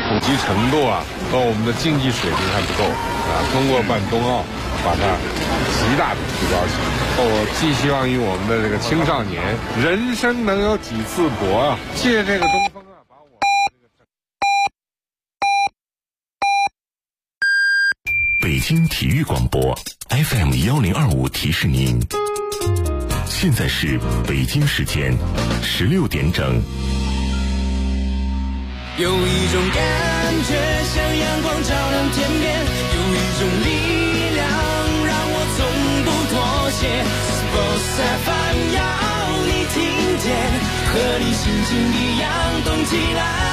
普及程度啊和我们的竞技水平还不够啊。通过办冬奥，把它极大的提高起来。我寄希望于我们的这个青少年，人生能有几次搏啊？借这个东风啊，把我们的这个。 北京体育广播 FM1025提示您，现在是北京时间16点整。 有一种感觉像阳光照亮天边，有一种力量让我从不妥协。Sports FM 要你听见，和你心情一样动起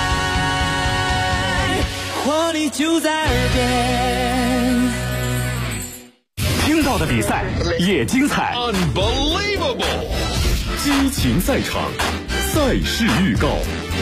来，活力就在耳边。 听到的比赛也精彩 Unbelievable， 激情赛场，赛事预告。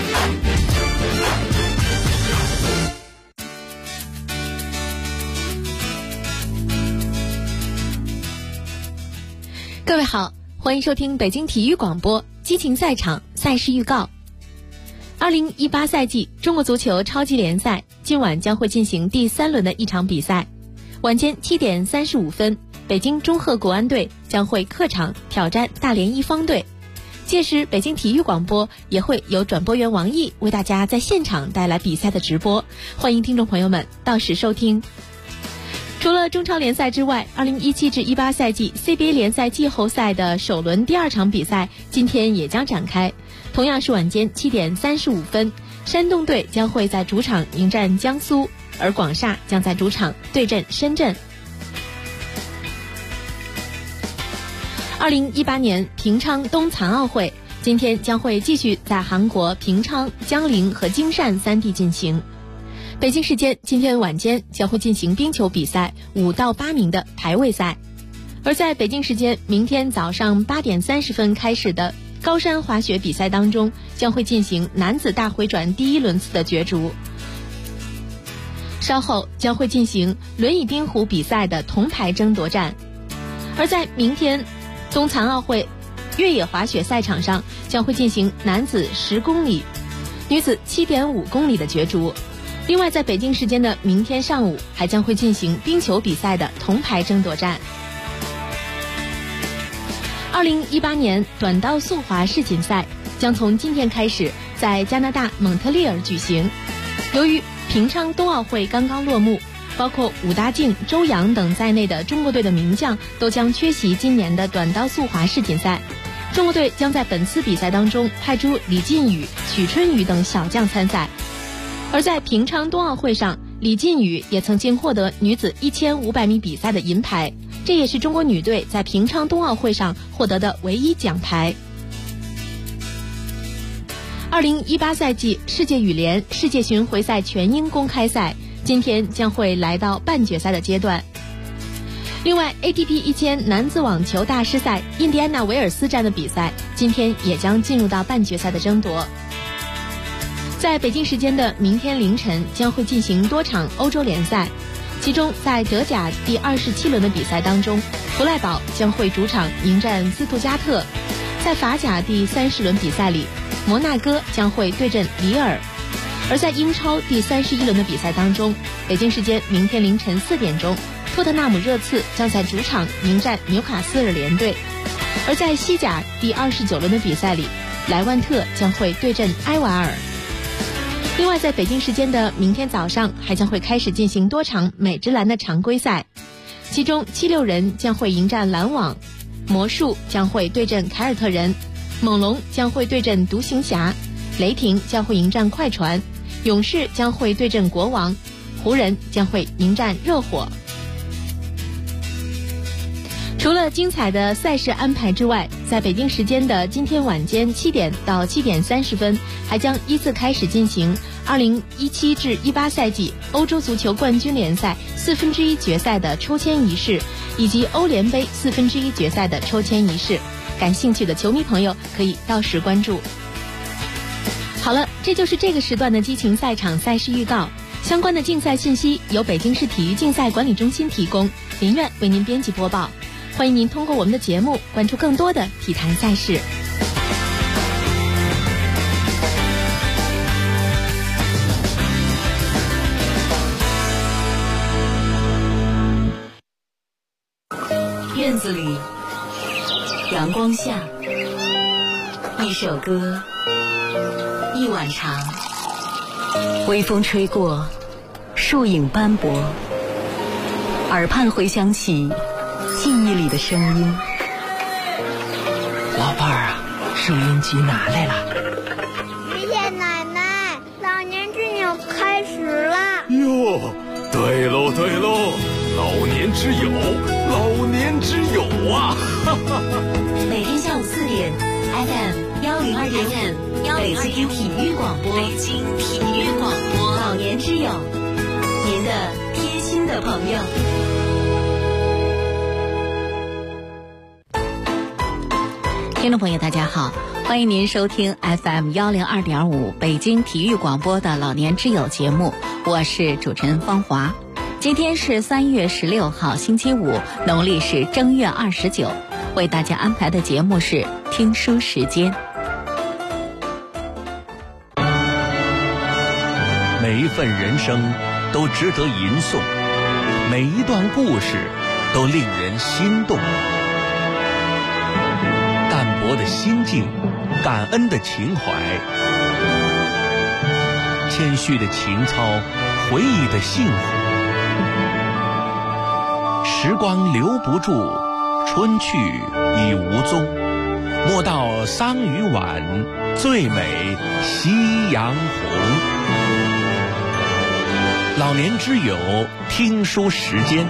各位好，欢迎收听北京体育广播激情赛场赛事预告。2018赛季中国足球超级联赛今晚将会进行第3轮的一场比赛。晚间7点35分，北京中赫国安队将会客场挑战大连一方队。届时北京体育广播也会有转播员王毅为大家在现场带来比赛的直播，欢迎听众朋友们到时收听。除了中超联赛之外，2017至18赛季 CBA 联赛季后赛的首轮第2场比赛今天也将展开，同样是晚间7点35分，山东队将会在主场迎战江苏，而广厦将在主场对阵深圳。2018年平昌冬残奥会今天将会继续在韩国平昌、江陵和京汕3地进行。北京时间今天晚间将会进行冰球比赛5到8名的排位赛，而在北京时间明天早上8点30分开始的高山滑雪比赛当中，将会进行男子大回转第1轮次的角逐。稍后将会进行轮椅冰壶比赛的铜牌争夺战，而在明天冬残奥会越野滑雪赛场上将会进行男子10公里、女子7.5公里的角逐。另外在北京时间的明天上午还将会进行冰球比赛的铜牌争夺战。2018年短道速滑世锦赛将从今天开始在加拿大蒙特利尔举行。由于平昌冬奥会刚刚落幕，包括武大靖、周洋等在内的中国队的名将都将缺席今年的短道速滑世锦赛。中国队将在本次比赛当中派出李靖宇、许春雨等小将参赛。而在平昌冬奥会上，李靖宇也曾经获得女子1500米比赛的银牌，这也是中国女队在平昌冬奥会上获得的唯一奖牌。2018赛季世界羽联世界巡回赛全英公开赛今天将会来到半决赛的阶段。另外 ATP 1000男子网球大师赛印第安纳维尔斯站的比赛今天也将进入到半决赛的争夺。在北京时间的明天凌晨将会进行多场欧洲联赛，其中在德甲第27轮的比赛当中，弗赖堡将会主场迎战斯图加特。在法甲第30轮比赛里，摩纳哥将会对阵里尔。而在英超第31轮的比赛当中，北京时间明天凌晨4点钟，托特纳姆热刺将在主场迎战纽卡斯尔联队。而在西甲第29轮的比赛里，莱万特将会对阵埃瓦尔。另外在北京时间的明天早上还将会开始进行多场美职篮的常规赛，其中76人将会迎战篮网，魔术将会对阵凯尔特人，猛龙将会对阵独行侠，雷霆将会迎战快船，勇士将会对阵国王，湖人将会迎战热火。除了精彩的赛事安排之外，在北京时间的今天晚间7点到7点30分，还将依次开始进行2017至18赛季欧洲足球冠军联赛1/4决赛的抽签仪式，以及欧联杯1/4决赛的抽签仪式。感兴趣的球迷朋友可以到时关注。好了，这就是这个时段的激情赛场赛事预告。相关的竞赛信息由北京市体育竞赛管理中心提供，林苑为您编辑播报。欢迎您通过我们的节目关注更多的体坛赛事。 院子里，阳光下，一首歌，一碗茶，微风吹过，树影斑驳，耳畔回响起记忆里的声音。 老伴儿啊，收音机拿来了。 爷爷奶奶，老年之友开始了。 哟，对喽对喽，老年之友，老年之友啊！哈哈。 每天下午4点 FM 102.5，北京体育广播，北京体育广播，老年之友，您的贴心的朋友。 听众朋友大家好，欢迎您收听 FM 102.5北京体育广播的老年之友节目，我是主持人方华。今天是3月16号星期五，农历是正月29，为大家安排的节目是听书时间。 每一份人生都值得吟诵，每一段故事都令人心动。淡泊的心境，感恩的情怀，谦虚的情操，回忆的幸福。时光留不住，春去已无踪。莫道桑榆晚，最美夕阳红。老年之友听书时间。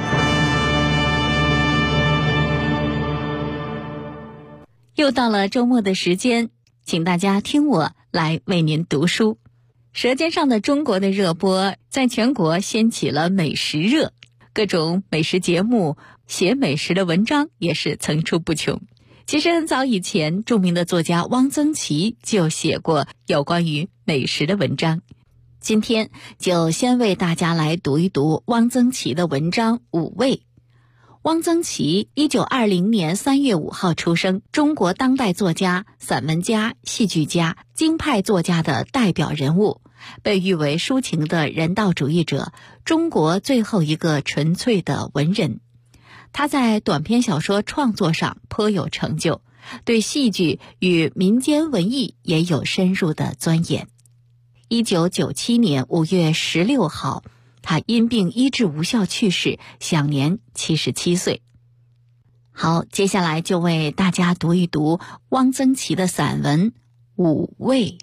又到了周末的时间，请大家听我来为您读书。舌尖上的中国的热播在全国掀起了美食热，各种美食节目、写美食的文章也是层出不穷。其实很早以前，著名的作家汪曾祺就写过有关于美食的文章。今天就先为大家来读一读汪曾祺的文章《五味》。汪曾祺1920年3月5号出生，中国当代作家、散文家、戏剧家、京派作家的代表人物，被誉为抒情的人道主义者，中国最后一个纯粹的文人。他在短篇小说创作上颇有成就，对戏剧与民间文艺也有深入的钻研。1997年5月16号，他因病医治无效去世，享年77岁。好，接下来就为大家读一读汪曾祺的散文《五味》。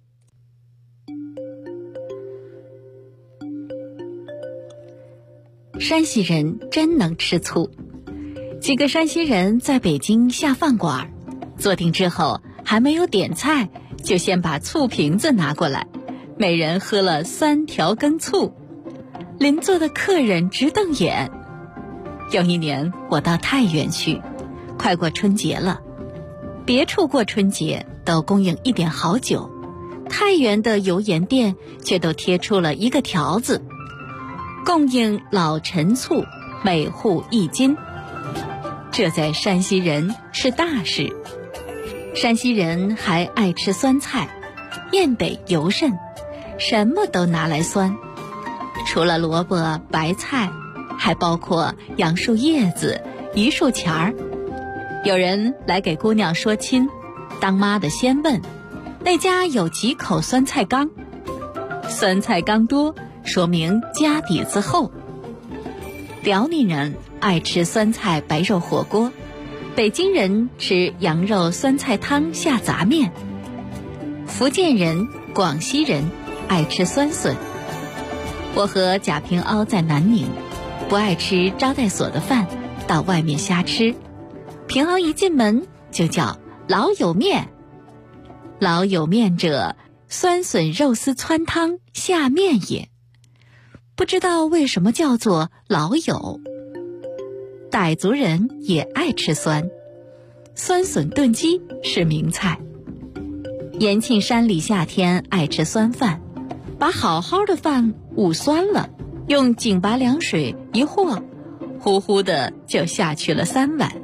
山西人真能吃醋。几个山西人在北京下饭馆，坐定之后还没有点菜，就先把醋瓶子拿过来，每人喝了3条羹醋。邻座的客人直瞪眼。有一年我到太原去，快过春节了，别处过春节都供应一点好酒，太原的油盐店却都贴出了一个条子，供应老陈醋，每户1斤。这在山西人是大事。山西人还爱吃酸菜，咽得油甚，什么都拿来酸。除了萝卜、白菜，还包括杨树叶子、榆树钱儿。有人来给姑娘说亲，当妈的先问那家有几口酸菜缸，酸菜缸多，说明家底子厚。辽宁人爱吃酸菜白肉火锅，北京人吃羊肉酸菜汤下杂面，福建人、广西人爱吃酸笋。我和贾平凹在南宁，不爱吃招待所的饭，到外面瞎吃。平凹一进门就叫老友面，老友面者，酸笋肉丝汆汤下面也。不知道为什么叫做老友。傣族人也爱吃酸，酸笋炖鸡是名菜。延庆山里夏天爱吃酸饭，把好好的饭捂酸了，用井拔凉水一和，呼呼的就下去了3碗。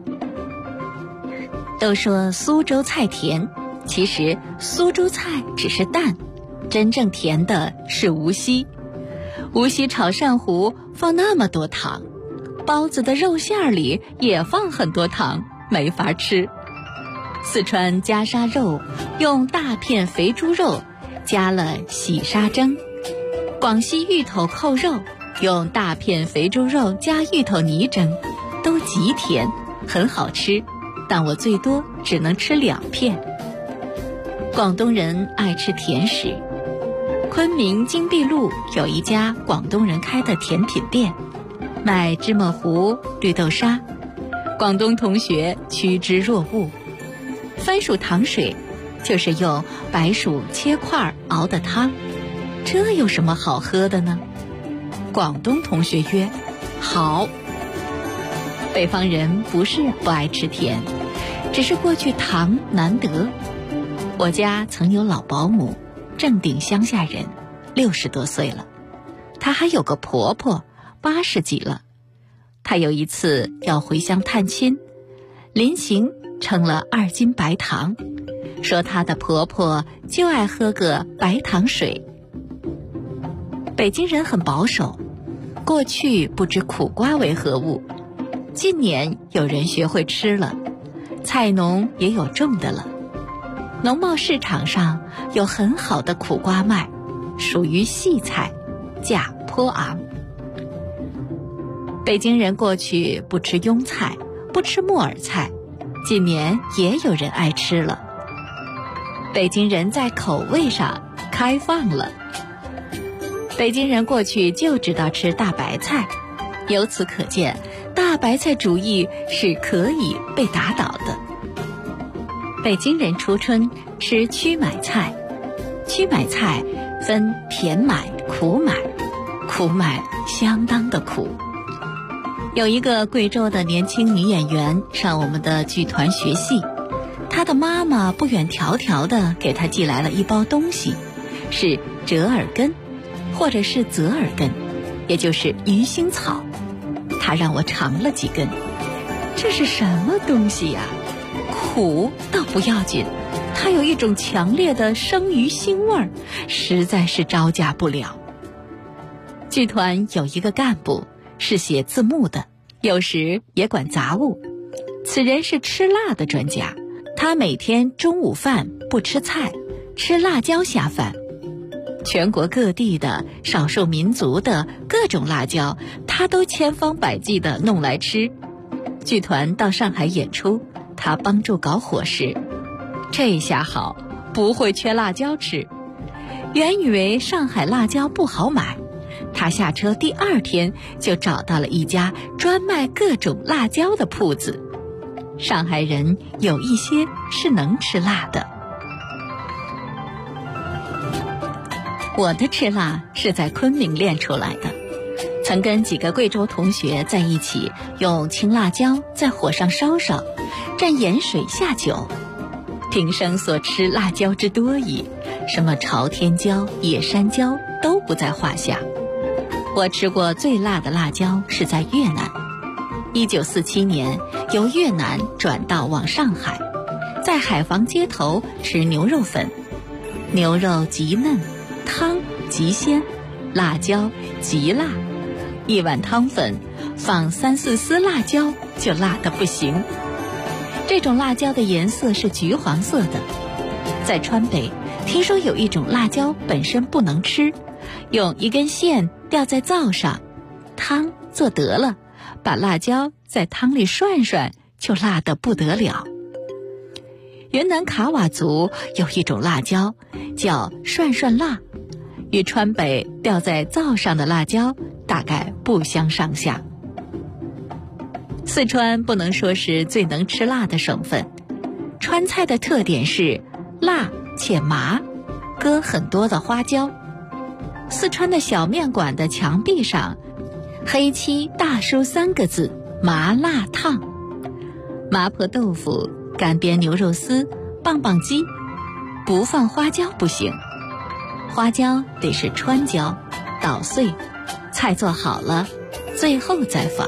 都说苏州菜甜，其实苏州菜只是淡，真正甜的是无锡。无锡炒鳝糊放那么多糖， 包子的肉馅里也放很多糖，没法吃。四川夹沙肉用大片肥猪肉加了洗沙蒸，广西芋头扣肉用大片肥猪肉加芋头泥蒸，都极甜，很好吃，但我最多只能吃2片。广东人爱吃甜食，昆明金碧路有一家广东人开的甜品店，卖芝麻糊、绿豆沙，广东同学趋之若鹜。番薯糖水就是用白薯切块熬的汤，这有什么好喝的呢？广东同学曰好。北方人不是不爱吃甜，只是过去糖难得。我家曾有老保姆，正定乡下人，60多岁了，她还有个婆婆80几了。她有一次要回乡探亲，临行称了2斤白糖，说她的婆婆就爱喝个白糖水。北京人很保守，过去不知苦瓜为何物，近年有人学会吃了，菜农也有种的了。农贸市场上有很好的苦瓜卖，属于细菜，价颇昂。北京人过去不吃庸菜，不吃木耳菜，近年也有人爱吃了。北京人在口味上开放了。北京人过去就知道吃大白菜，由此可见，大白菜主义是可以被打倒的。北京人初春吃曲买菜，曲买菜分甜买、苦买，苦买相当的苦。有一个贵州的年轻女演员上我们的剧团学戏，她的妈妈不远迢迢地给她寄来了一包东西，是折耳根或者是泽耳根，也就是鱼腥草。她让我尝了几根，这是什么东西呀？苦倒不要紧，它有一种强烈的生鱼腥味儿，实在是招架不了。剧团有一个干部是写字幕的，有时也管杂物，此人是吃辣的专家，他每天中午饭不吃菜，吃辣椒下饭。全国各地的少数民族的各种辣椒，他都千方百计地弄来吃。剧团到上海演出，他帮助搞伙食，这下好，不会缺辣椒吃。原以为上海辣椒不好买，他下车第2天就找到了一家专卖各种辣椒的铺子。上海人有一些是能吃辣的。我的吃辣是在昆明练出来的，曾跟几个贵州同学在一起，用青辣椒在火上烧烧，蘸盐水下酒。平生所吃辣椒之多矣，什么朝天椒、野山椒都不在话下。我吃过最辣的辣椒是在越南，1947年由越南转到往上海，在海防街头吃牛肉粉，牛肉极嫩，汤极鲜，辣椒极辣，一碗汤粉放3、4丝辣椒就辣得不行。这种辣椒的颜色是橘黄色的。在川北，听说有一种辣椒本身不能吃，用一根线吊在灶上，汤做得了，把辣椒在汤里涮涮，就辣得不得了。云南卡瓦族有一种辣椒叫涮涮辣，与川北吊在灶上的辣椒大概不相上下。四川不能说是最能吃辣的省份，川菜的特点是辣且麻，搁很多的花椒。四川的小面馆的墙壁上黑漆大书3个字：麻辣烫。麻婆豆腐、干煸牛肉丝、棒棒鸡，不放花椒不行，花椒得是川椒，捣碎，菜做好了最后再放。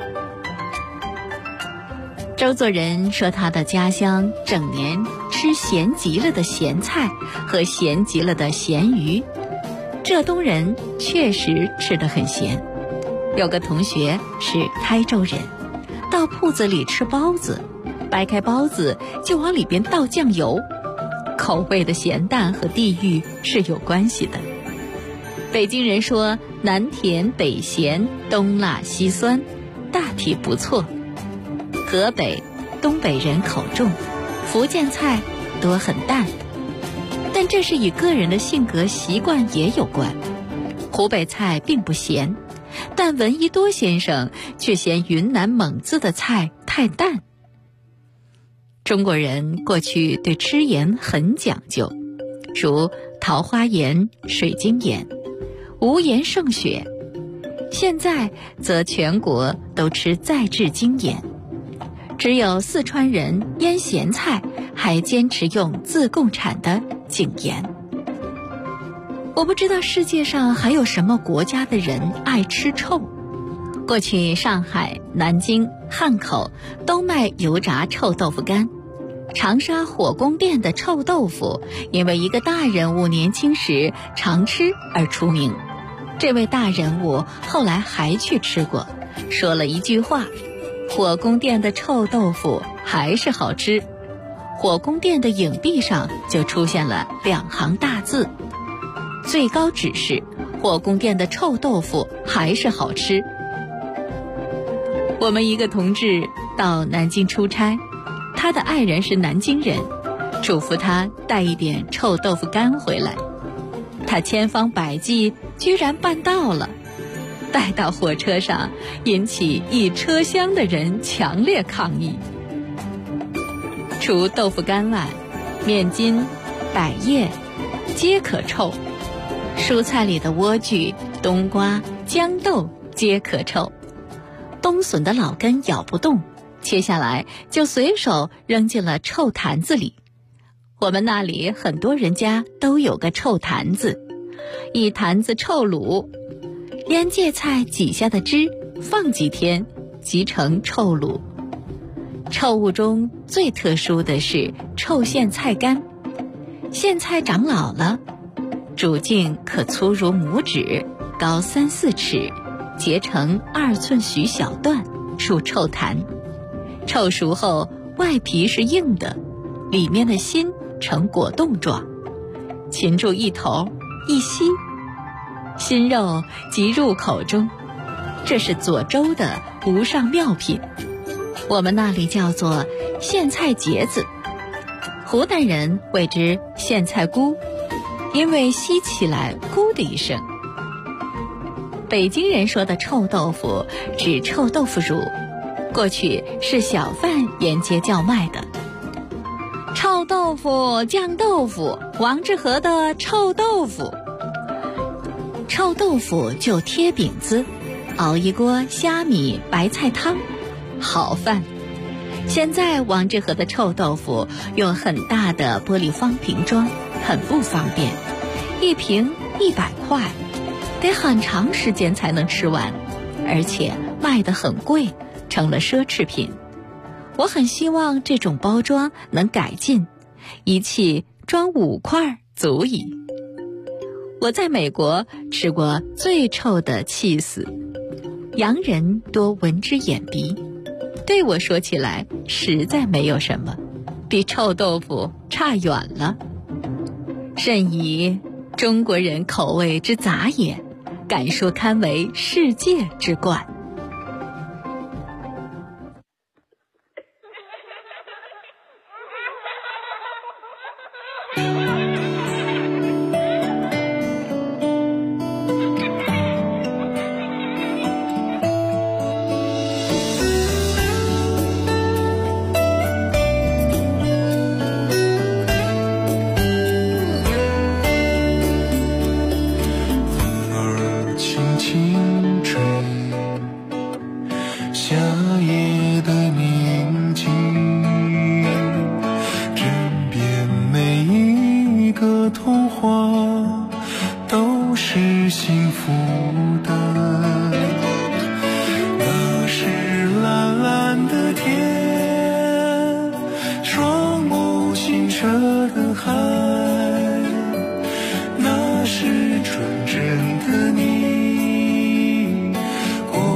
周作人说他的家乡整年吃咸极了的咸菜和咸极了的咸鱼，浙东人确实吃得很咸。 有个同学是台州人，到铺子里吃包子，掰开包子就往里边倒酱油，口味的咸淡和地域是有关系的。北京人说南甜北咸，东辣西酸，大体不错。河北、东北人口重，福建菜多很淡，但这是与个人的性格习惯也有关。湖北菜并不咸，但闻一多先生却嫌云南蒙自的菜太淡。中国人过去对吃盐很讲究，如桃花盐、水晶盐，无盐胜雪。现在则全国都吃再制精盐，只有四川人腌咸菜还坚持用自贡产的井盐。我不知道世界上还有什么国家的人爱吃臭。过去上海、南京、汉口都卖油炸臭豆腐干，长沙火宫殿的臭豆腐因为一个大人物年轻时常吃而出名。这位大人物后来还去吃过，说了一句话：火宫殿的臭豆腐还是好吃。火宫殿的影壁上就出现了2行大字，最高指示火宫殿的臭豆腐还是好吃。我们一个同志到南京出差，他的爱人是南京人，嘱咐他带一点臭豆腐干回来。他千方百计居然办到了，带到火车上引起一车厢的人强烈抗议。除豆腐干外，面筋、百叶皆可臭，蔬菜里的莴苣、冬瓜、豇豆皆可臭。冬笋的老根咬不动，切下来就随手扔进了臭坛子里。我们那里很多人家都有个臭坛子，一坛子臭卤，腌芥菜挤下的汁放几天即成臭卤。臭物中最特殊的是臭苋菜干，苋菜长老了，主茎可粗如拇指，高3-4尺，截成2寸许小段，入臭坛。臭熟后外皮是硬的，里面的心呈果冻状，擒住一头一吸，心肉即入口中。这是左州的无上妙品，我们那里叫做苋菜结子，湖南人谓之苋菜菇，因为吸起来咕的一声。北京人说的臭豆腐指臭豆腐乳，过去是小贩沿街叫卖的。臭豆腐、酱豆腐，王致和的臭豆腐。臭豆腐就贴饼子，熬一锅虾米白菜汤，好饭。现在王致和的臭豆腐用很大的玻璃方瓶装，很不方便，一瓶100块，得很长时间才能吃完，而且卖得很贵，成了奢侈品。我很希望这种包装能改进，一气装5块足矣。我在美国吃过最臭的气死，洋人多闻之眼鼻，对我说起来实在没有什么，比臭豆腐差远了。甚以中国人口味之杂也，敢说堪为世界之冠。 那是纯真的你，过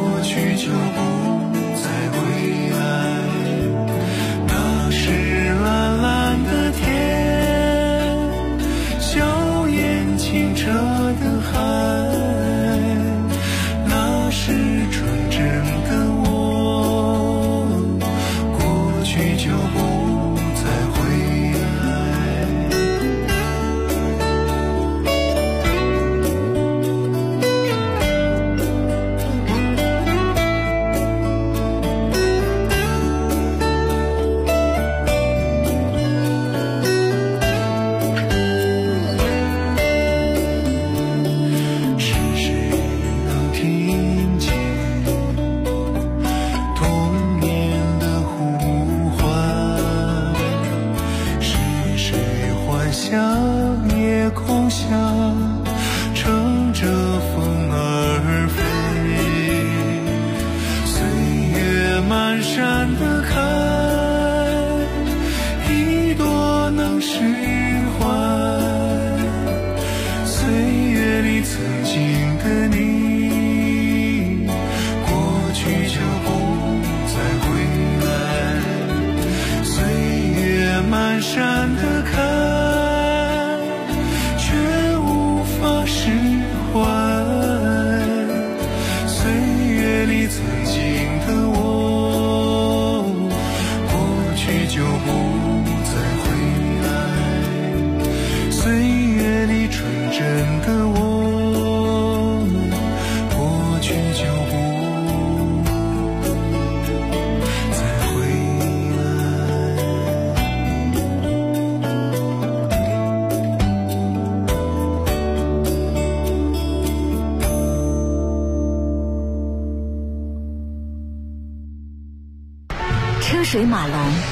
车水马龙，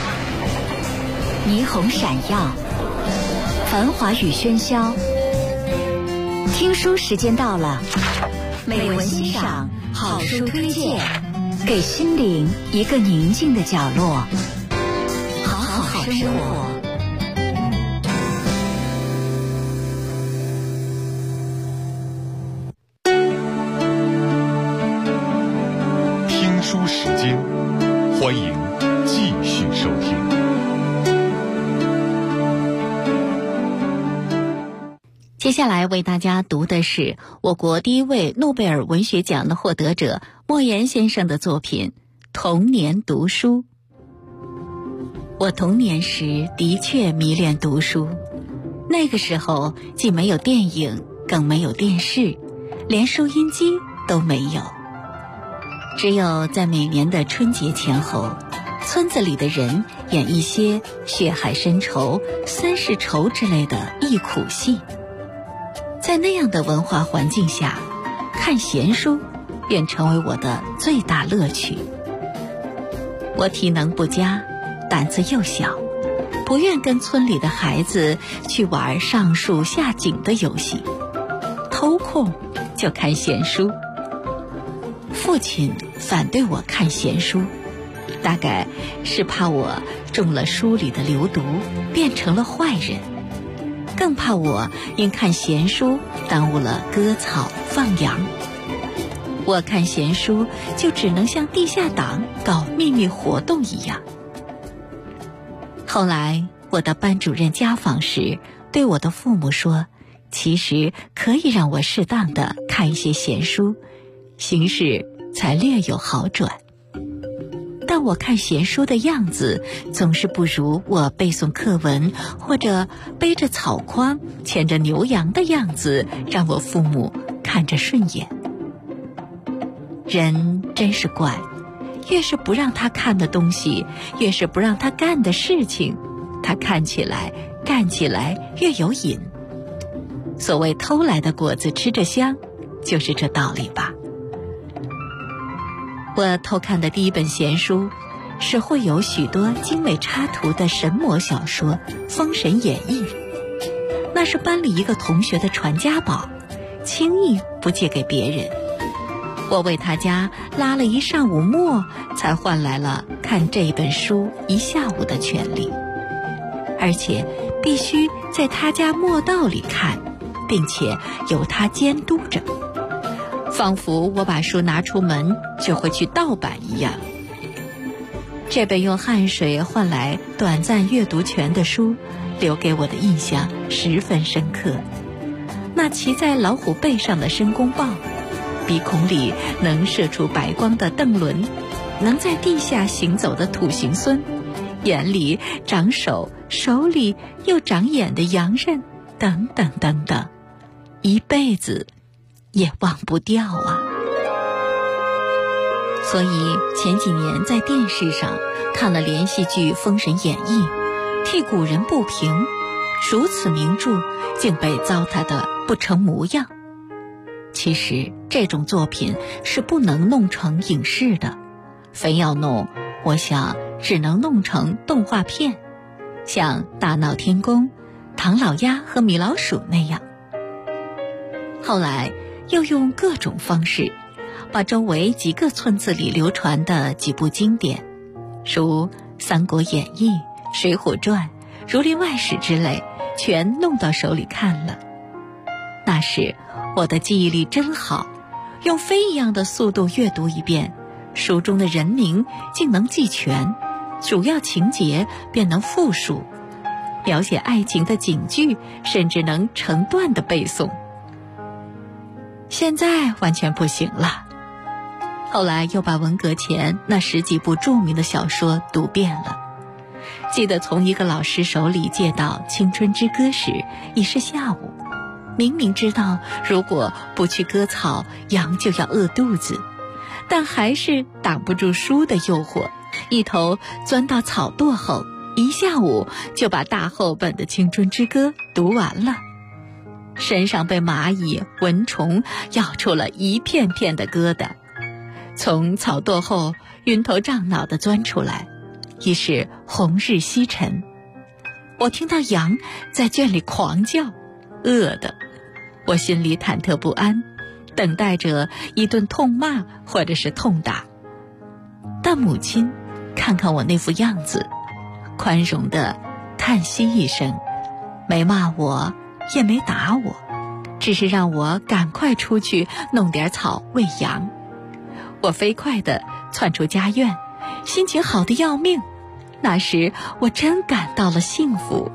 霓虹闪耀，繁华与喧嚣。听书时间到了，美文欣赏，好书推荐，给心灵一个宁静的角落，好好生活。 听书时间，欢迎继续收听。 接下来为大家读的是我国第一位诺贝尔文学奖的获得者莫言先生的作品《童年读书》。我童年时的确迷恋读书，那个时候既没有电影，更没有电视，连收音机都没有。只有在每年的春节前后，村子里的人演一些血海深仇、三世仇之类的忆苦戏。在那样的文化环境下，看闲书便成为我的最大乐趣。我体能不佳，胆子又小，不愿跟村里的孩子去玩上树下井的游戏，偷空就看闲书。父亲反对我看闲书，大概是怕我中了书里的流毒，变成了坏人，更怕我因看闲书耽误了割草放羊。我看闲书就只能像地下党搞秘密活动一样。后来我的班主任家访时对我的父母说，其实可以让我适当的看一些闲书，形势才略有好转。但我看闲书的样子总是不如我背诵课文或者背着草筐牵着牛羊的样子让我父母看着顺眼。人真是怪，越是不让他看的东西，越是不让他干的事情，他看起来干起来越有瘾。所谓偷来的果子吃着香，就是这道理吧。我偷看的第一本闲书是会有许多精美插图的神魔小说《封神演义》，那是班里一个同学的传家宝，轻易不借给别人。我为他家拉了一上午磨，才换来了看这本书一下午的权利，而且必须在他家磨道里看，并且由他监督着，仿佛我把书拿出门就会去盗版一样。这本用汗水换来短暂阅读权的书，留给我的印象十分深刻。那骑在老虎背上的申公豹，鼻孔里能射出白光的邓伦，能在地下行走的土行孙，眼里长手，手里又长眼的洋人，等等等等，一辈子也忘不掉啊。所以前几年在电视上看了连续剧《封神演义》，替古人不平，如此名著竟被糟蹋得不成模样。其实这种作品是不能弄成影视的，非要弄，我想只能弄成动画片，像大闹天宫、唐老鸭和米老鼠那样。后来又用各种方式把周围几个村子里流传的几部经典，如《三国演义》、《水浒传》、《儒林外史》之类，全弄到手里看了。那时我的记忆力真好，用飞一样的速度阅读一遍，书中的人名竟能记全，主要情节便能复述，描写爱情的警句甚至能成段的背诵。现在完全不行了。后来又把文革前那10几部著名的小说读遍了。记得从一个老师手里借到《青春之歌》时，已是下午，明明知道如果不去割草，羊就要饿肚子，但还是挡不住书的诱惑，一头钻到草垛后，一下午就把大厚本的《青春之歌》读完了。身上被蚂蚁、蚊虫咬出了一片片的疙瘩，从草垛后晕头胀脑地钻出来， 已是红日西沉。我听到羊在圈里狂叫，饿的我心里忐忑不安，等待着一顿痛骂或者是痛打。但母亲看看我那副样子，宽容地叹息一声，没骂我也没打我，只是让我赶快出去弄点草喂羊。我飞快地窜出家院，心情好得要命。那时我真感到了幸福。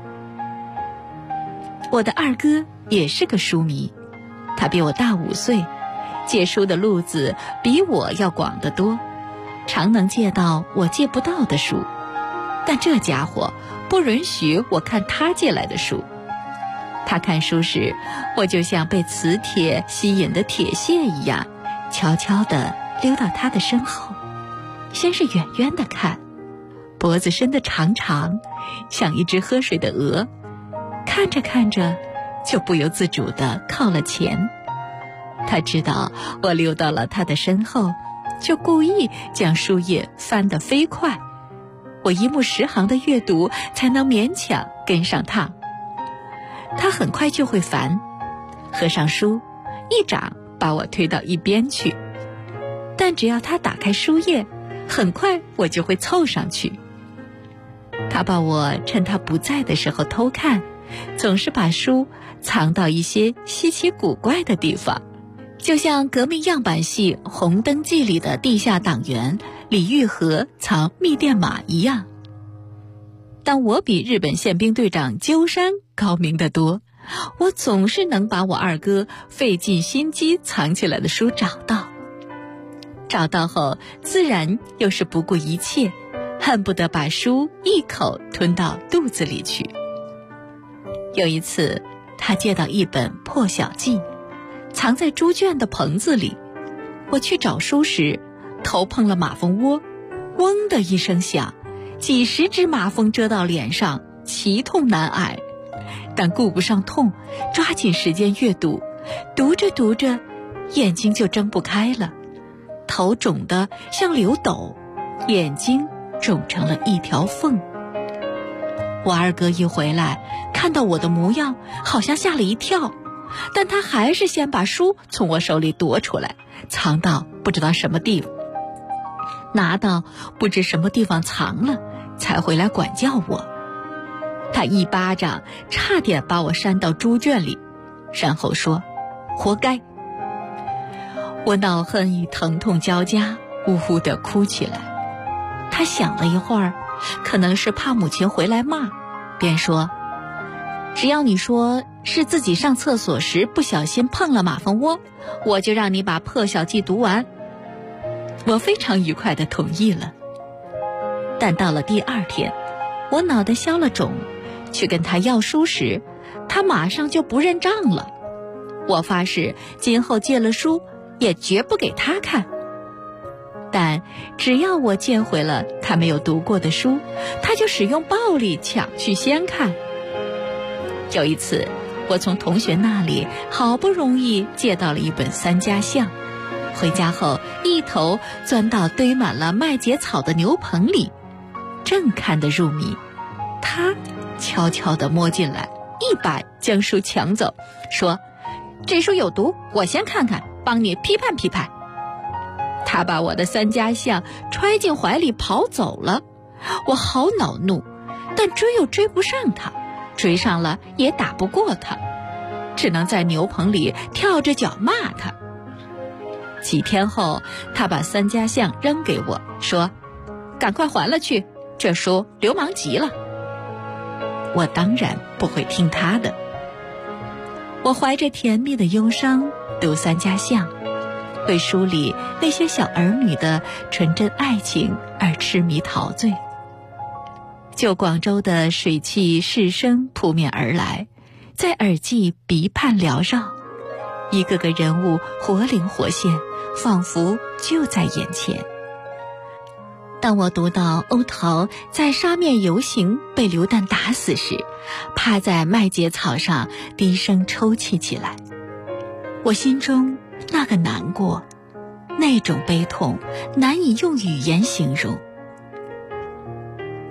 我的二哥也是个书迷，他比我大5岁，借书的路子比我要广得多，常能借到我借不到的书。但这家伙不允许我看他借来的书。他看书时，我就像被磁铁吸引的铁屑一样，悄悄地溜到他的身后，先是远远地看，脖子伸得长长，像一只喝水的鹅，看着看着就不由自主地靠了前。他知道我溜到了他的身后，就故意将书页翻得飞快，我一目十行的阅读才能勉强跟上他。他很快就会烦，合上书，一掌把我推到一边去。但只要他打开书页，很快我就会凑上去。他把我趁他不在的时候偷看，总是把书藏到一些稀奇古怪的地方，就像革命样板戏《红灯记》里的地下党员李玉和藏密电码一样。但我比日本宪兵队长鸠山高明得多，我总是能把我二哥费尽心机藏起来的书找到。找到后自然又是不顾一切，恨不得把书一口吞到肚子里去。有一次他借到一本破小记，藏在猪圈的棚子里。我去找书时，头碰了马蜂窝，嗡的一声响，几十只马蜂蛰到脸上，奇痛难挨。但顾不上痛，抓紧时间阅读，读着读着，眼睛就睁不开了，头肿得像流斗，眼睛肿成了一条缝。我二哥一回来，看到我的模样，好像吓了一跳，但他还是先把书从我手里夺出来，藏到不知道什么地方，拿到不知什么地方藏了，才回来管教我。他一巴掌差点把我扇到猪圈里，然后说：“活该。”我恼恨与疼痛交加，呜呼地哭起来。他想了一会儿，可能是怕母亲回来骂，便说：“只要你说是自己上厕所时不小心碰了马蜂窝，我就让你把破小记读完。”我非常愉快地同意了。但到了第2天，我脑袋消了肿，去跟他要书时，他马上就不认账了。我发誓今后借了书也绝不给他看。但只要我借回了他没有读过的书，他就使用暴力抢去先看。有一次，我从同学那里好不容易借到了一本三家巷，回家后一头钻到堆满了麦秸草的牛棚里，正看得入迷，他悄悄地摸进来，一把将书抢走，说：“这书有毒，我先看看，帮你批判批判。”他把我的三家巷揣进怀里跑走了。我好恼怒，但追又追不上他，追上了也打不过他，只能在牛棚里跳着脚骂他。几天后，他把三家巷扔给我，说：“赶快还了去，这书流氓极了。”我当然不会听他的。我怀着甜蜜的忧伤读三家巷，为书里那些小儿女的纯真爱情而痴迷陶醉。就广州的水汽市声扑面而来，在耳际鼻畔缭绕，一个个人物活灵活现，仿佛就在眼前。当我读到欧桃在沙面游行被流弹打死时，趴在麦秸草上低声抽泣起来，我心中那个难过，那种悲痛难以用语言形容。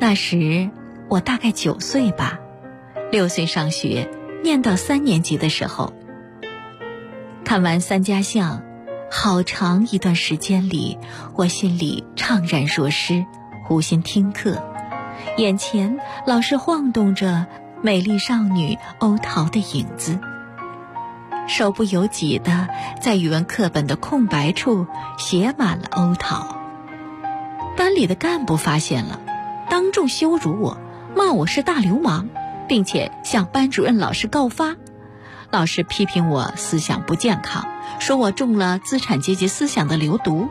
那时我大概9岁吧，6岁上学，念到3年级的时候。看完3家巷，好长一段时间里，我心里怅然若失，无心听课，眼前老是晃动着美丽少女欧桃的影子，手不由己地在语文课本的空白处写满了欧桃。班里的干部发现了，当众羞辱我，骂我是大流氓，并且向班主任老师告发。老师批评我思想不健康，说我中了资产阶级思想的流毒。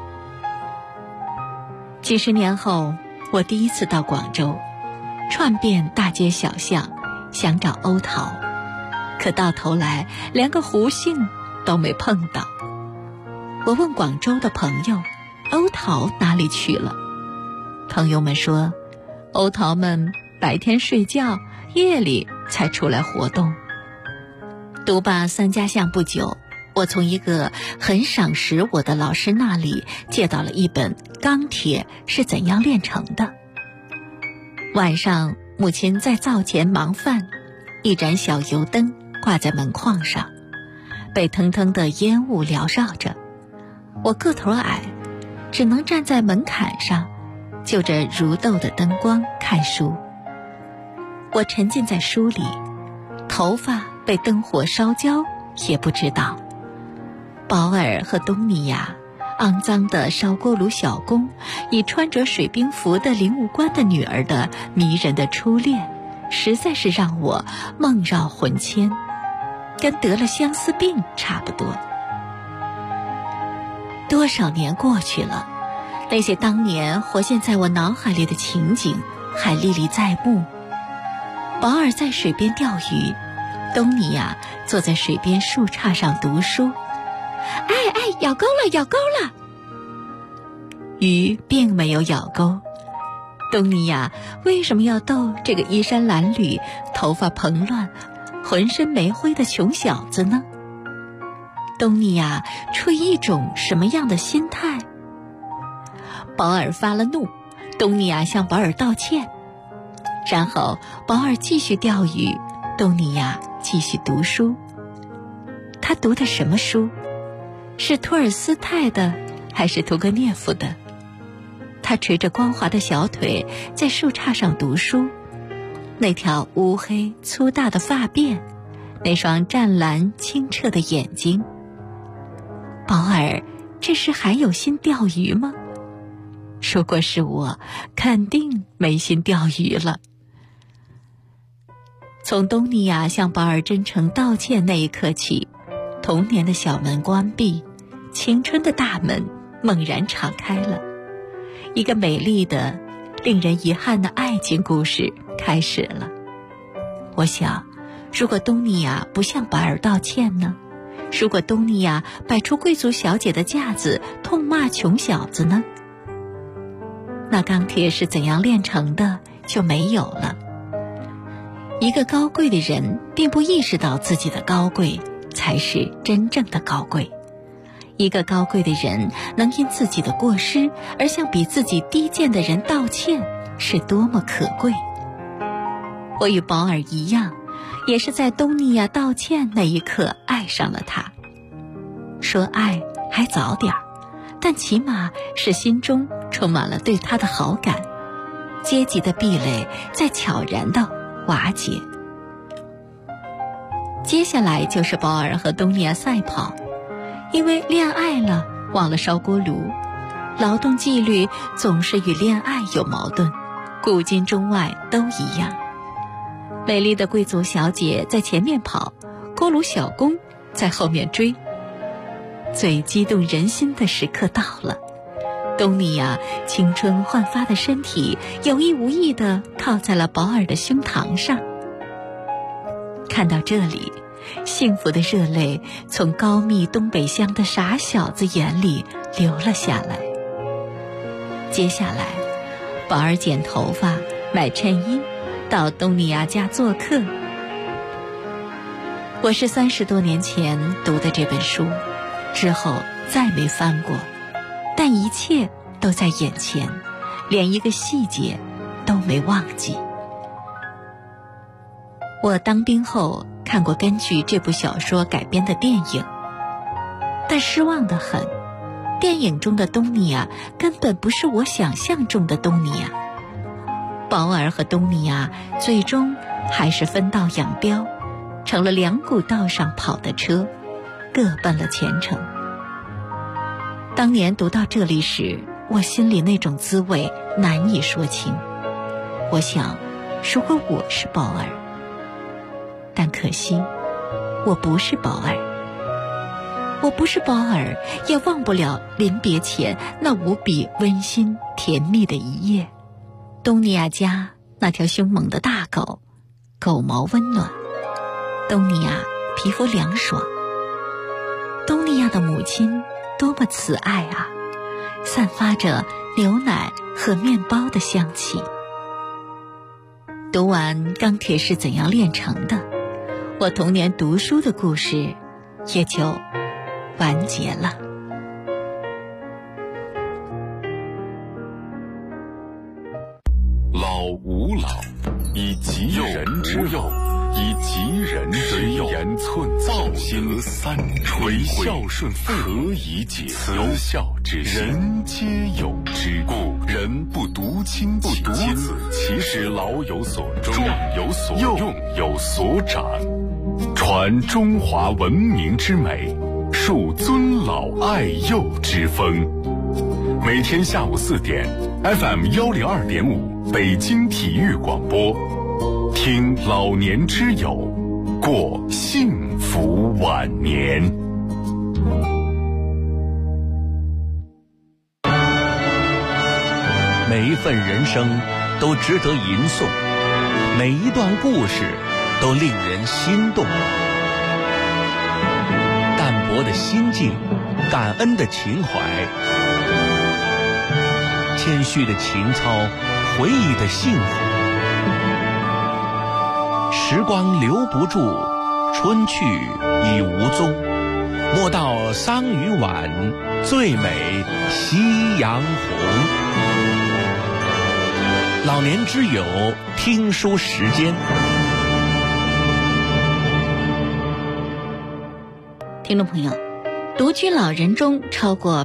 几十年后，我第一次到广州，串遍大街小巷，想找欧桃，可到头来连个胡杏都没碰到。我问广州的朋友，欧桃哪里去了？朋友们说，欧桃们白天睡觉，夜里才出来活动。读罢3家巷不久，我从一个很赏识我的老师那里借到了一本《钢铁是怎样炼成的》。晚上，母亲在灶前忙饭，一盏小油灯挂在门框上，被腾腾的烟雾缭绕着。我个头矮，只能站在门槛上，就着如豆的灯光看书。我沉浸在书里，头发被灯火烧焦也不知道。保尔和东尼亚，肮脏的烧锅炉小工，以穿着水兵服的领务官的女儿的迷人的初恋，实在是让我梦绕魂牵，跟得了相思病差不多。多少年过去了，那些当年活现在我脑海里的情景还历历在目。保尔在水边钓鱼，东尼亚坐在水边树杈上读书。咬钩了，咬钩了！鱼并没有咬钩。东尼亚为什么要逗这个衣衫褴褛、头发蓬乱、浑身煤灰的穷小子呢？东尼亚出于一种什么样的心态？保尔发了怒，东尼亚向保尔道歉，然后保尔继续钓鱼，东尼亚继续读书。他读的什么书？是托尔斯泰的还是屠格涅夫的？他垂着光滑的小腿在树杈上读书，那条乌黑粗大的发辫，那双湛蓝清澈的眼睛。保尔这时还有心钓鱼吗？如果是我，肯定没心钓鱼了。从东尼亚向保尔真诚道歉那一刻起，童年的小门关闭，青春的大门猛然敞开了。一个美丽的、令人遗憾的爱情故事开始了。我想，如果东尼亚不向保尔道歉呢？如果东尼亚摆出贵族小姐的架子，痛骂穷小子呢？那钢铁是怎样炼成的就没有了。一个高贵的人并不意识到自己的高贵才是真正的高贵。一个高贵的人能因自己的过失而向比自己低贱的人道歉，是多么可贵。我与保尔一样，也是在东尼亚道歉那一刻爱上了他。说爱还早点儿，但起码是心中充满了对他的好感。阶级的壁垒在悄然地瓦解。接下来就是保尔和东尼亚赛跑，因为恋爱了忘了烧锅炉。劳动纪律总是与恋爱有矛盾，古今中外都一样。美丽的贵族小姐在前面跑，锅炉小工在后面追。最激动人心的时刻到了，东尼亚青春焕发的身体有意无意地靠在了保尔的胸膛上。看到这里，幸福的热泪从高密东北乡的傻小子眼里流了下来。接下来，保尔剪头发、买衬衣，到东尼亚家做客。我是30多年前读的这本书，之后再没翻过，但一切都在眼前，连一个细节都没忘记。我当兵后看过根据这部小说改编的电影，但失望得很。电影中的东尼亚根本不是我想象中的东尼亚。保尔和东尼亚最终还是分道扬镳，成了两股道上跑的车，各奔了前程。当年读到这里时，我心里那种滋味难以说清。我想，如果我是保尔，但可惜，我不是保尔。我不是保尔，也忘不了临别前那无比温馨甜蜜的一夜。东尼亚家那条凶猛的大狗，狗毛温暖，东尼亚皮肤凉爽。东尼亚的母亲多么慈爱啊，散发着牛奶和面包的香气。读完《钢铁是怎样炼成的》，我童年读书的故事也就完结了。 老吾老，以及人之幼，以及人之幼，言寸报行三垂孝顺父何以解慈孝之心，人皆有之。故人不独亲其子，其使老有所终，壮有所用，有所长，传中华文明之美，树尊老爱幼之风。每天下午4点 FM 102.5北京体育广播，听老年之友，过幸福晚年。 每一份人生都值得吟诵，每一段故事都令人心动。淡泊的心境，感恩的情怀，谦虚的情操，回忆的幸福。时光留不住，春去已无踪。莫道桑榆晚，最美夕阳红。老年之友听书时间。 听众朋友，独居老人中超过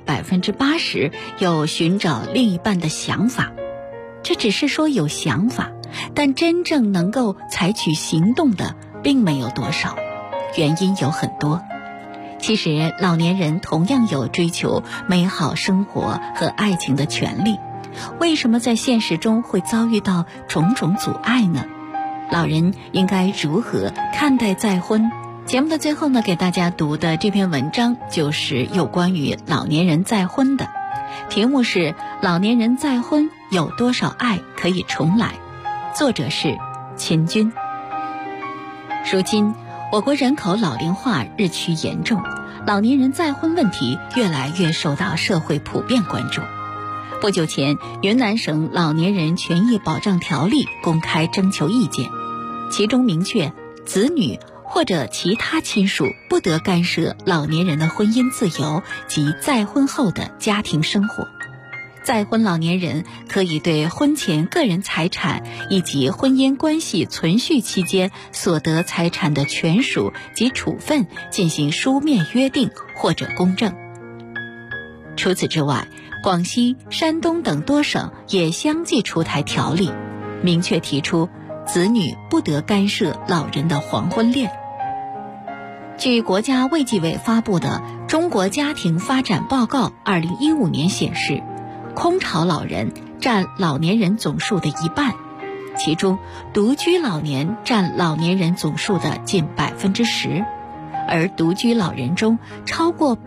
80%有寻找另一半的想法，这只是说有想法，但真正能够采取行动的并没有多少，原因有很多。其实老年人同样有追求美好生活和爱情的权利，为什么在现实中会遭遇到种种阻碍呢？老人应该如何看待再婚？节目的最后呢，给大家读的这篇文章就是有关于老年人再婚的，题目是老年人再婚有多少爱可以重来，作者是秦军。如今我国人口老龄化日趋严重，老年人再婚问题越来越受到社会普遍关注。不久前，云南省老年人权益保障条例公开征求意见，其中明确子女或者其他亲属不得干涉老年人的婚姻自由及再婚后的家庭生活。再婚老年人可以对婚前个人财产以及婚姻关系存续期间所得财产的权属及处分进行书面约定或者公证。除此之外，广西、山东等多省也相继出台条例，明确提出子女不得干涉老人的黄昏恋。据国家卫计委发布的《中国家庭发展报告2015年》显示，空巢老人占老年人总数的一半，其中独居老年占老年人总数的近10%，而独居老人中超过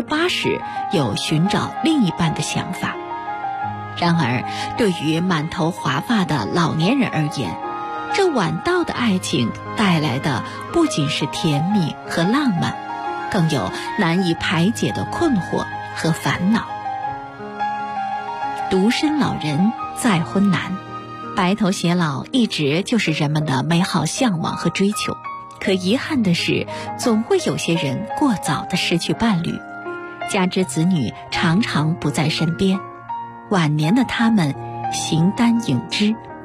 80%有寻找另一半的想法。然而，对于满头华发的老年人而言，这晚到的爱情带来的不仅是甜蜜和浪漫，更有难以排解的困惑和烦恼。独身老人再婚难，白头偕老一直就是人们的美好向往和追求。可遗憾的是，总会有些人过早地失去伴侣，加之子女常常不在身边，晚年的他们形单影只，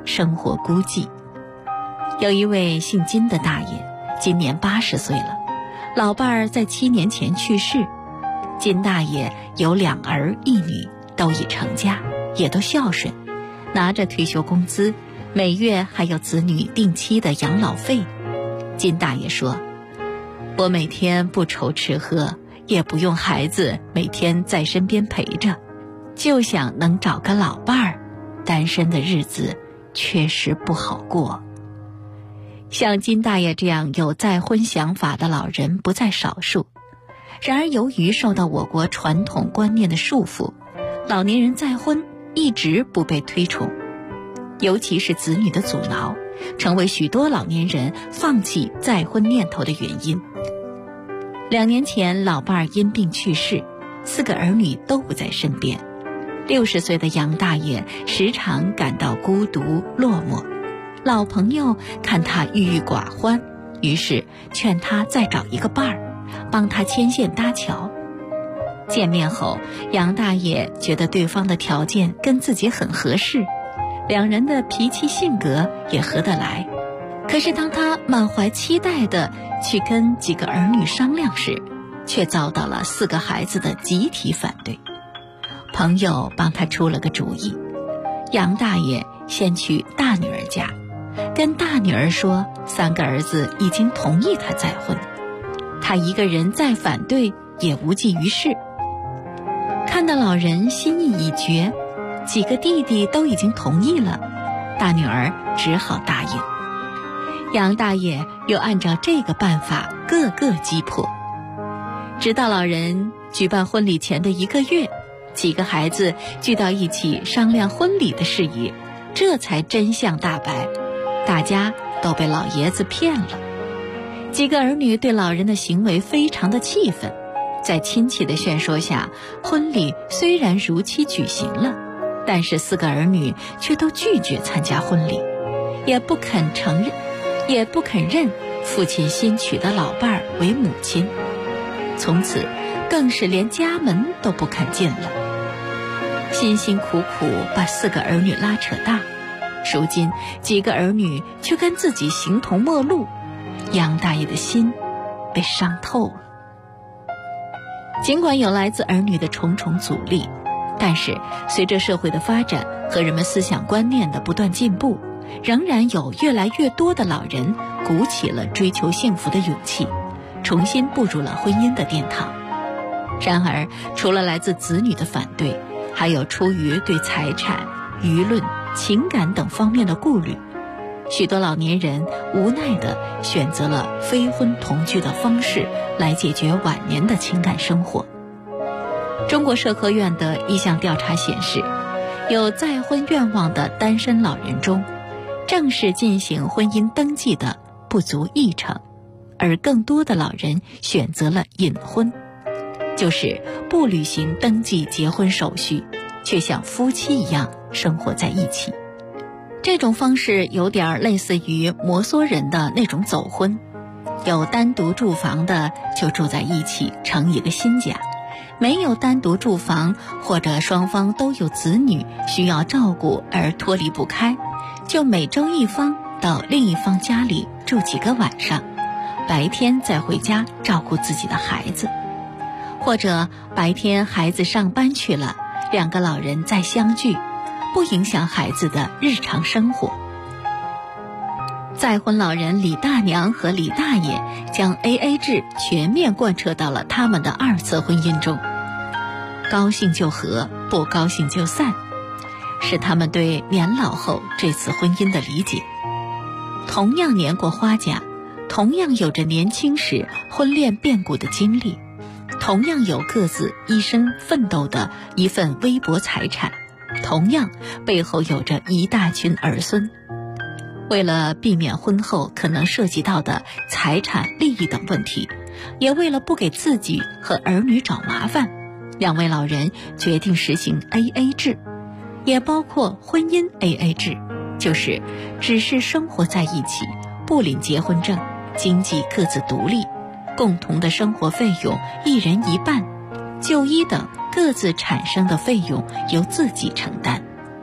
生活孤寂。有一位姓金的大爷，今年80岁了，老伴儿在7年前去世。金大爷有2儿1女，都已成家，也都孝顺，拿着退休工资，每月还有子女定期的养老费。金大爷说，我每天不愁吃喝，也不用孩子每天在身边陪着，就想能找个老伴儿，单身的日子确实不好过。像金大爷这样有再婚想法的老人不在少数，然而由于受到我国传统观念的束缚，老年人再婚一直不被推崇，尤其是子女的阻挠，成为许多老年人放弃再婚念头的原因。2年前，老伴儿因病去世，4个儿女都不在身边。60岁的杨大爷时常感到孤独落寞，老朋友看他郁郁寡欢，于是劝他再找一个伴儿，帮他牵线搭桥。见面后，杨大爷觉得对方的条件跟自己很合适，2人的脾气性格也合得来。可是当他满怀期待地去跟几个儿女商量时，却遭到了4个孩子的集体反对。朋友帮他出了个主意，杨大爷先去大女儿家，跟大女儿说3个儿子已经同意他再婚，他一个人再反对也无济于事。看到老人心意已决，几个弟弟都已经同意了，大女儿只好答应。杨大爷又按照这个办法各个击破，直到老人举办婚礼前的1个月，几个孩子聚到一起商量婚礼的事宜，这才真相大白，大家都被老爷子骗了。几个儿女对老人的行为非常的气愤，在亲戚的劝说下，婚礼虽然如期举行了，但是4个儿女却都拒绝参加婚礼，也不肯认父亲新娶的老伴儿为母亲，从此更是连家门都不肯进了。辛辛苦苦把4个儿女拉扯大，如今几个儿女却跟自己形同陌路，杨大爷的心被伤透了。尽管有来自儿女的重重阻力，但是随着社会的发展和人们思想观念的不断进步，仍然有越来越多的老人鼓起了追求幸福的勇气，重新步入了婚姻的殿堂。然而，除了来自子女的反对，还有出于对财产、舆论、情感等方面的顾虑，许多老年人无奈地选择了非婚同居的方式来解决晚年的情感生活。中国社科院的一项调查显示，有再婚愿望的单身老人中，正式进行婚姻登记的不足1成，而更多的老人选择了隐婚，就是不履行登记结婚手续，却像夫妻一样生活在一起。这种方式有点类似于摩梭人的那种走婚，有单独住房的就住在一起成一个新家，没有单独住房或者双方都有子女需要照顾而脱离不开，就每周一方到另一方家里住几个晚上，白天再回家照顾自己的孩子，或者白天孩子上班去了，2个老人再相聚，不影响孩子的日常生活。再婚老人李大娘和李大爷将 AA 制全面贯彻到了他们的2次婚姻中，高兴就和，不高兴就散，是他们对年老后这次婚姻的理解。同样年过花甲，同样有着年轻时婚恋变故的经历，同样有各自一生奋斗的一份微薄财产，同样背后有着一大群儿孙。为了避免婚后可能涉及到的财产利益等问题，也为了不给自己和儿女找麻烦，2位老人决定实行 AA 制，也包括婚姻 AA 制，就是只是生活在一起，不领结婚证，经济各自独立，共同的生活费用1人1半，就医等各自产生的费用由自己承担。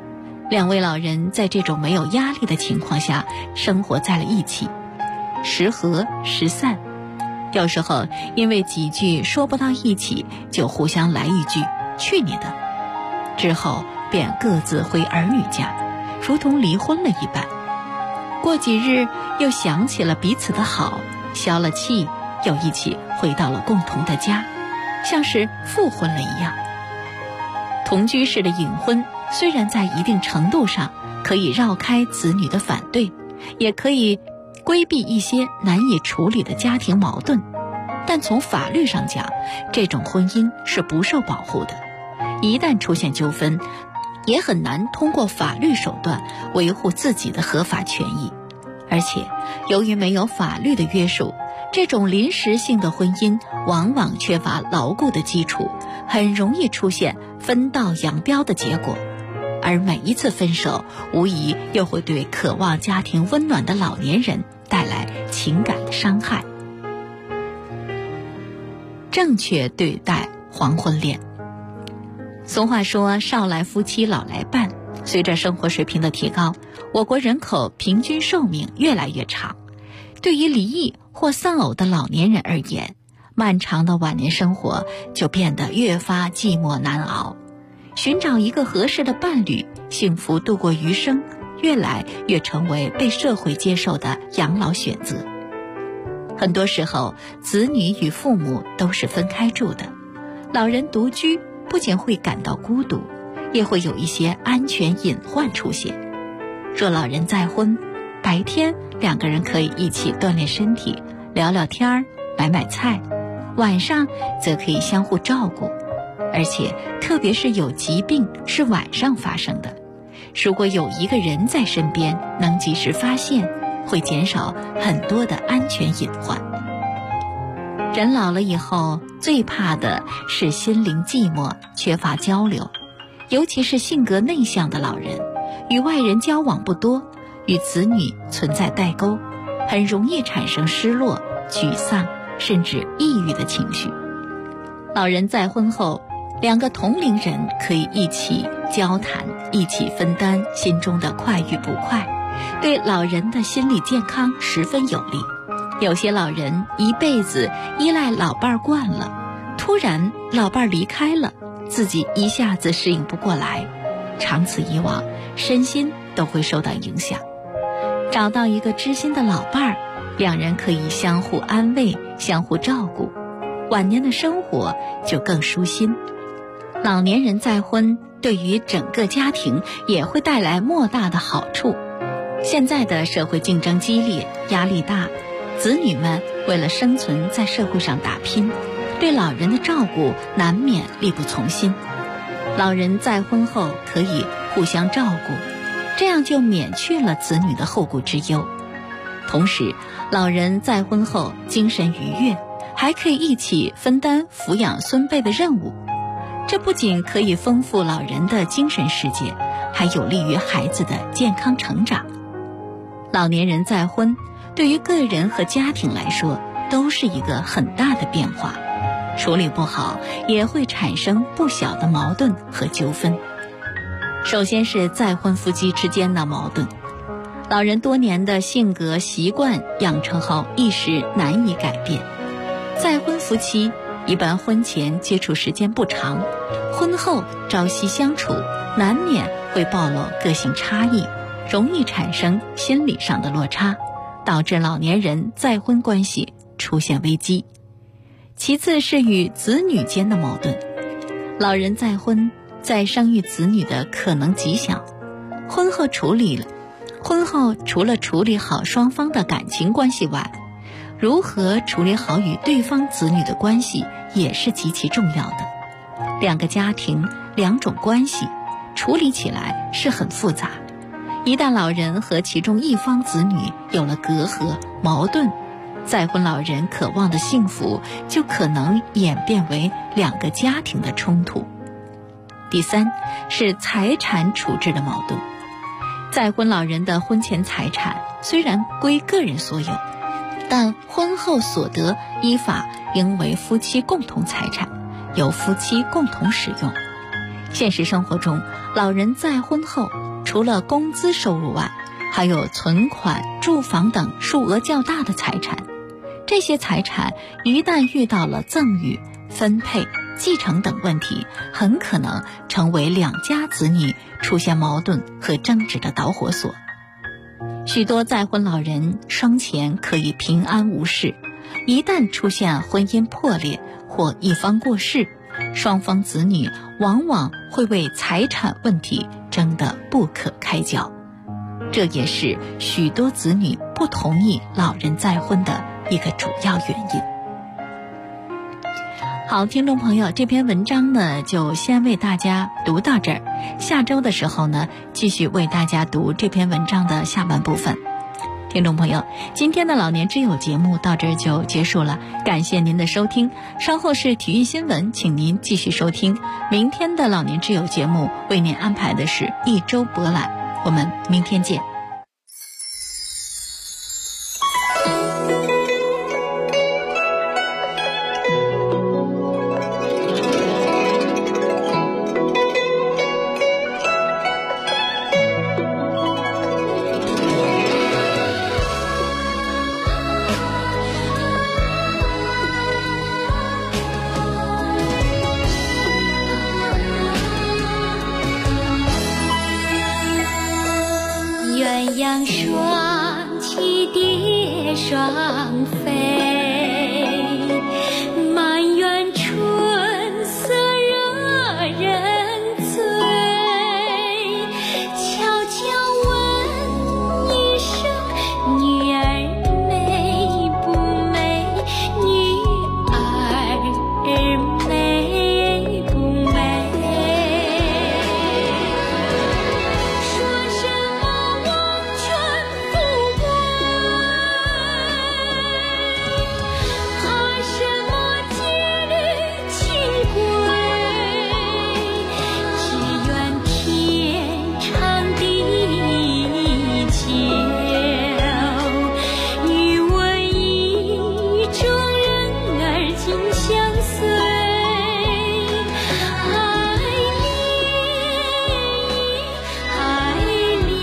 两位老人在这种没有压力的情况下生活在了一起，时和时散，有时候因为几句说不到一起，就互相来一句去你的，之后便各自回儿女家，如同离婚了一般。过几日又想起了彼此的好，消了气，又一起回到了共同的家，像是复婚了一样。同居式的隐婚虽然在一定程度上可以绕开子女的反对，也可以规避一些难以处理的家庭矛盾，但从法律上讲，这种婚姻是不受保护的，一旦出现纠纷，也很难通过法律手段维护自己的合法权益。而且由于没有法律的约束，这种临时性的婚姻往往缺乏牢固的基础，很容易出现分道扬镳的结果，而每一次分手无疑又会对渴望家庭温暖的老年人带来情感的伤害。正确对待黄昏恋。俗话说少来夫妻老来伴，随着生活水平的提高，我国人口平均寿命越来越长，对于离异或丧偶的老年人而言，漫长的晚年生活就变得越发寂寞难熬，寻找一个合适的伴侣，幸福度过余生，越来越成为被社会接受的养老选择。很多时候，子女与父母都是分开住的，老人独居不仅会感到孤独，也会有一些安全隐患出现。若老人再婚，白天两个人可以一起锻炼身体，聊聊天，买菜，晚上则可以相互照顾。而且特别是有疾病是晚上发生的，如果有一个人在身边能及时发现，会减少很多的安全隐患。人老了以后，最怕的是心灵寂寞，缺乏交流，尤其是性格内向的老人，与外人交往不多，与子女存在代沟，很容易产生失落、沮丧甚至抑郁的情绪。老人再婚后，两个同龄人可以一起交谈，一起分担心中的快与不快，对老人的心理健康十分有利。有些老人一辈子依赖老伴儿惯了，突然老伴儿离开了，自己一下子适应不过来，长此以往，身心都会受到影响。找到一个知心的老伴儿，两人可以相互安慰，相互照顾，晚年的生活就更舒心。老年人再婚，对于整个家庭也会带来莫大的好处。现在的社会竞争激烈，压力大，子女们为了生存在社会上打拼，对老人的照顾难免力不从心。老人再婚后可以互相照顾，这样就免去了子女的后顾之忧。同时，老人再婚后精神愉悦，还可以一起分担抚养孙辈的任务。这不仅可以丰富老人的精神世界，还有利于孩子的健康成长。老年人再婚，对于个人和家庭来说都是一个很大的变化，处理不好也会产生不小的矛盾和纠纷。首先是再婚夫妻之间的矛盾，老人多年的性格习惯养成后一时难以改变。再婚夫妻一般婚前接触时间不长，婚后朝夕相处，难免会暴露个性差异，容易产生心理上的落差，导致老年人再婚关系出现危机。其次是与子女间的矛盾，老人再婚，在生育子女的可能极小，婚后除了处理好双方的感情关系外，如何处理好与对方子女的关系也是极其重要的。两个家庭，两种关系，处理起来是很复杂。一旦老人和其中一方子女有了隔阂、矛盾，再婚老人渴望的幸福就可能演变为两个家庭的冲突。第三是财产处置的矛盾。再婚老人的婚前财产虽然归个人所有，但婚后所得依法应为夫妻共同财产，由夫妻共同使用。 现实生活中，老人再婚后，除了工资收入外，还有存款、住房等数额较大的财产。这些财产一旦遇到了赠与、分配、继承等问题，很可能成为两家子女出现矛盾和争执的导火索。许多再婚老人生前可以平安无事，一旦出现婚姻破裂或一方过世，双方子女往往会为财产问题争得不可开交，这也是许多子女不同意老人再婚的一个主要原因。好，听众朋友，这篇文章呢就先为大家读到这儿，下周的时候呢继续为大家读这篇文章的下半部分。听众朋友，今天的老年之友节目到这儿就结束了，感谢您的收听。稍后是体育新闻，请您继续收听。明天的老年之友节目为您安排的是一周博览，我们明天见。 鸳鸯双栖蝶双飞，满园春色惹人醉。悄悄问一声，女儿美不美？女儿美不美？说什么王权富贵，怕什么戒律清规？只愿天长地久，与我意中人儿紧相随。爱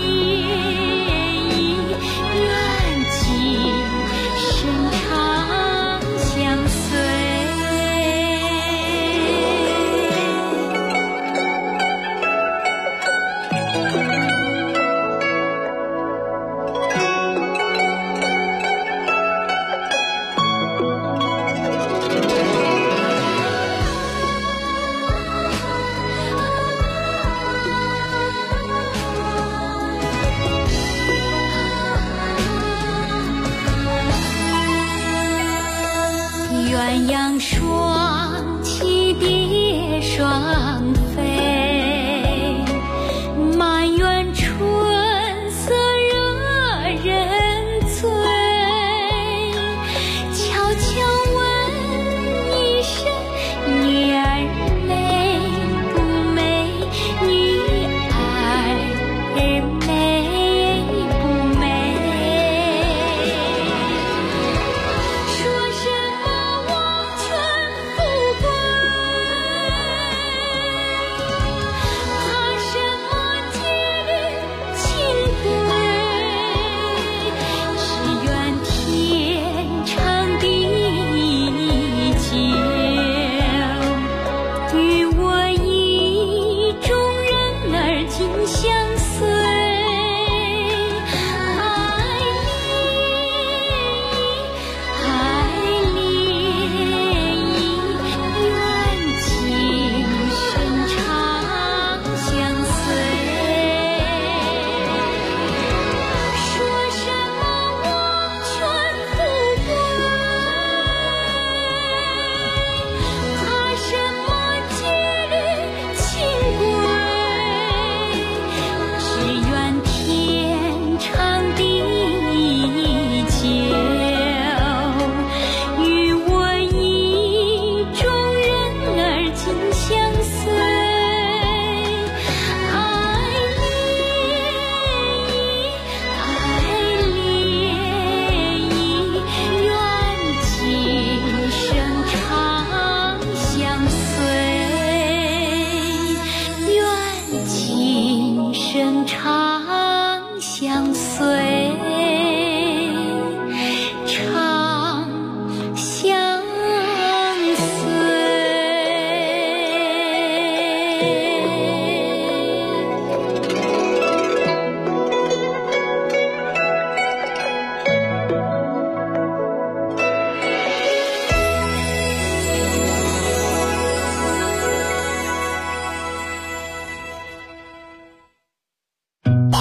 恋愿今生长相随。鸳鸯双栖蝶双飞，满园春色惹人醉。悄悄问一声，女儿美不美？女儿美不美？说什么王权富贵，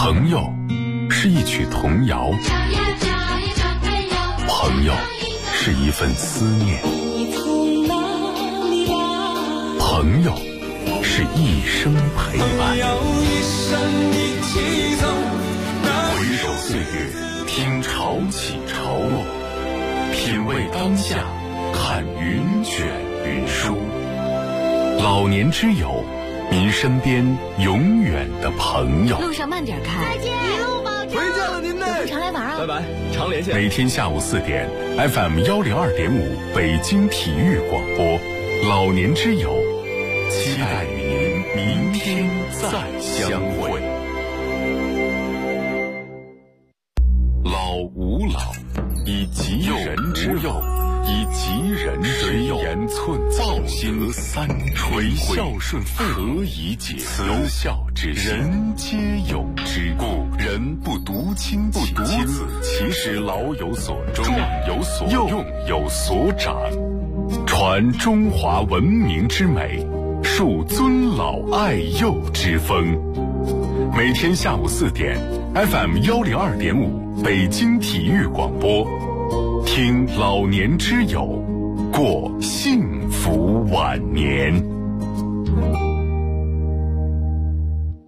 朋友是一曲童谣，朋友是一份思念，朋友是一生陪伴。回首岁月，听潮起潮落，品味当下，看云卷云舒。老年之友，您身边永远的朋友。 路上慢点开， 再见，一路保重。 回见了您嘞， 常来玩啊！ 拜拜，常连线。 每天下午4点 ，FM 102.5北京体育广播，老年之友，期待与您明天再相会。老吾老，以及人之幼，以及人之幼，言寸造心三垂孝顺何以解？慈孝之人皆有之，故人不独亲不独子，其实老有所终，壮有所用，有所长，传中华文明之美，树尊老爱幼之风。每天下午4点 ，FM 102.5北京体育广播，听老年之友，过幸福晚年。